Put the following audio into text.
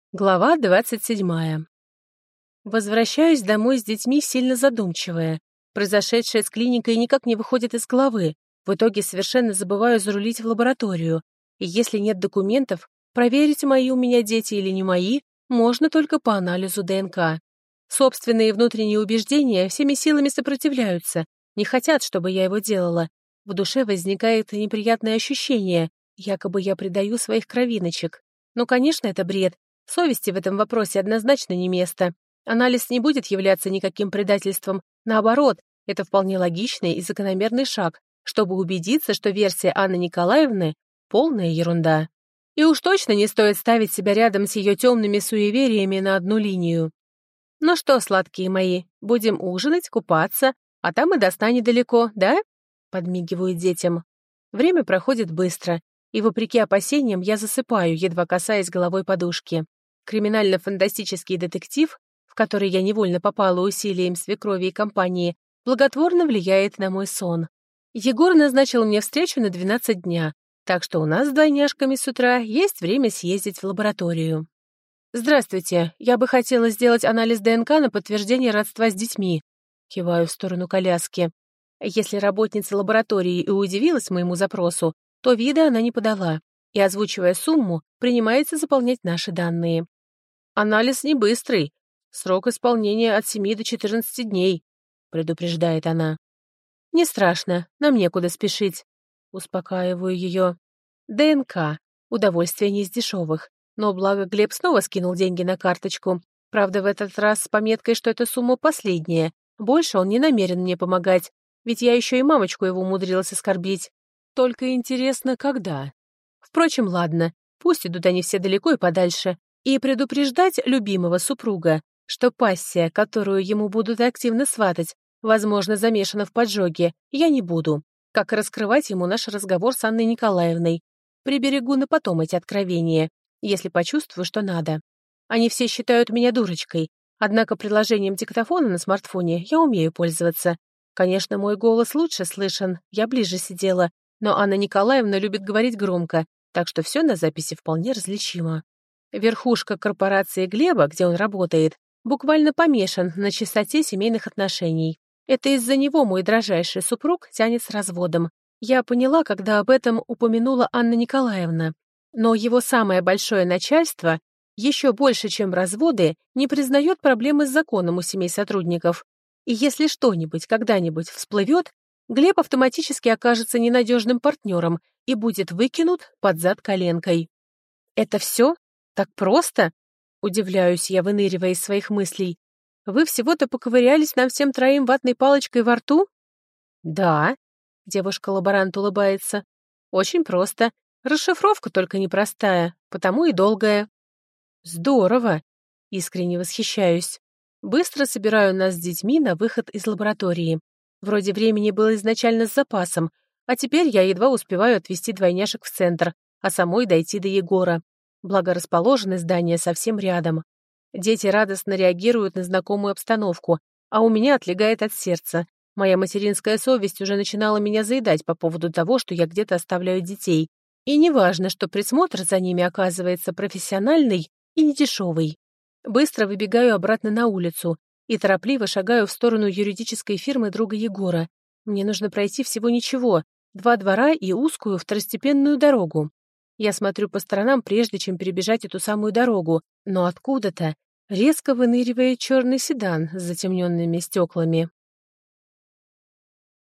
Глава 27. Возвращаюсь домой с детьми сильно задумчивая. Произошедшее с клиникой никак не выходит из головы. В итоге совершенно забываю зарулить в лабораторию. И если нет документов, проверить, мои у меня дети или не мои, можно только по анализу ДНК. Собственные внутренние убеждения всеми силами сопротивляются, не хотят, чтобы я его делала. В душе возникает неприятное ощущение, якобы я предаю своих кровиночек. Но, конечно, это бред. Совести в этом вопросе однозначно не место. Анализ не будет являться никаким предательством. Наоборот, это вполне логичный и закономерный шаг, чтобы убедиться, что версия Анны Николаевны — полная ерунда. И уж точно не стоит ставить себя рядом с ее темными суевериями на одну линию. «Ну что, сладкие мои, будем ужинать, купаться, а там и до сна недалеко, да?» — подмигиваю детям. Время проходит быстро, и, вопреки опасениям, я засыпаю, едва касаясь головой подушки. Криминально-фантастический детектив, в который я невольно попала усилием свекрови и компании, благотворно влияет на мой сон. Егор назначил мне встречу на 12 дня, так что у нас с двойняшками с утра есть время съездить в лабораторию. «Здравствуйте, я бы хотела сделать анализ ДНК на подтверждение родства с детьми», киваю в сторону коляски. Если работница лаборатории и удивилась моему запросу, то вида она не подала и, озвучивая сумму, принимается заполнять наши данные. «Анализ не быстрый. Срок исполнения от 7 до 14 дней», — предупреждает она. «Не страшно, нам некуда спешить», — успокаиваю ее. ДНК. Удовольствие не из дешевых. Но благо Глеб снова скинул деньги на карточку. Правда, в этот раз с пометкой, что эта сумма последняя. Больше он не намерен мне помогать, ведь я еще и мамочку его умудрилась оскорбить. Только интересно, когда? Впрочем, ладно, пусть идут они все далеко и подальше. И предупреждать любимого супруга, что пассия, которую ему будут активно сватать, возможно, замешана в поджоге, я не буду. Как раскрывать ему наш разговор с Анной Николаевной. Приберегу на потом эти откровения, если почувствую, что надо. Они все считают меня дурочкой, однако приложением диктофона на смартфоне я умею пользоваться. Конечно, мой голос лучше слышен, я ближе сидела, но Анна Николаевна любит говорить громко, так что все на записи вполне различимо. Верхушка корпорации Глеба, где он работает, буквально помешан на чистоте семейных отношений. Это из-за него мой дрожайший супруг тянет с разводом. Я поняла, когда об этом упомянула Анна Николаевна. Но его самое большое начальство, еще больше, чем разводы, не признает проблемы с законом у семей сотрудников. И если что-нибудь когда-нибудь всплывет, Глеб автоматически окажется ненадежным партнером и будет выкинут под зад коленкой. Это все? Так просто? Удивляюсь я, выныривая из своих мыслей. Вы всего-то поковырялись нам всем троим ватной палочкой во рту? Да, девушка-лаборант улыбается. Очень просто. Расшифровка только непростая, потому и долгая. Здорово! Искренне восхищаюсь. Быстро собираю нас с детьми на выход из лаборатории. Вроде времени было изначально с запасом, а теперь я едва успеваю отвезти двойняшек в центр, а самой дойти до Егора. Благо расположены здания совсем рядом. Дети радостно реагируют на знакомую обстановку, а у меня отлегает от сердца. Моя материнская совесть уже начинала меня заедать по поводу того, что я где-то оставляю детей. И неважно, что присмотр за ними оказывается профессиональный и недешевый. Быстро выбегаю обратно на улицу и торопливо шагаю в сторону юридической фирмы друга Егора. Мне нужно пройти всего ничего, 2 двора и узкую второстепенную дорогу. Я смотрю по сторонам, прежде чем перебежать эту самую дорогу, но откуда-то резко выныривает черный седан с затемненными стеклами.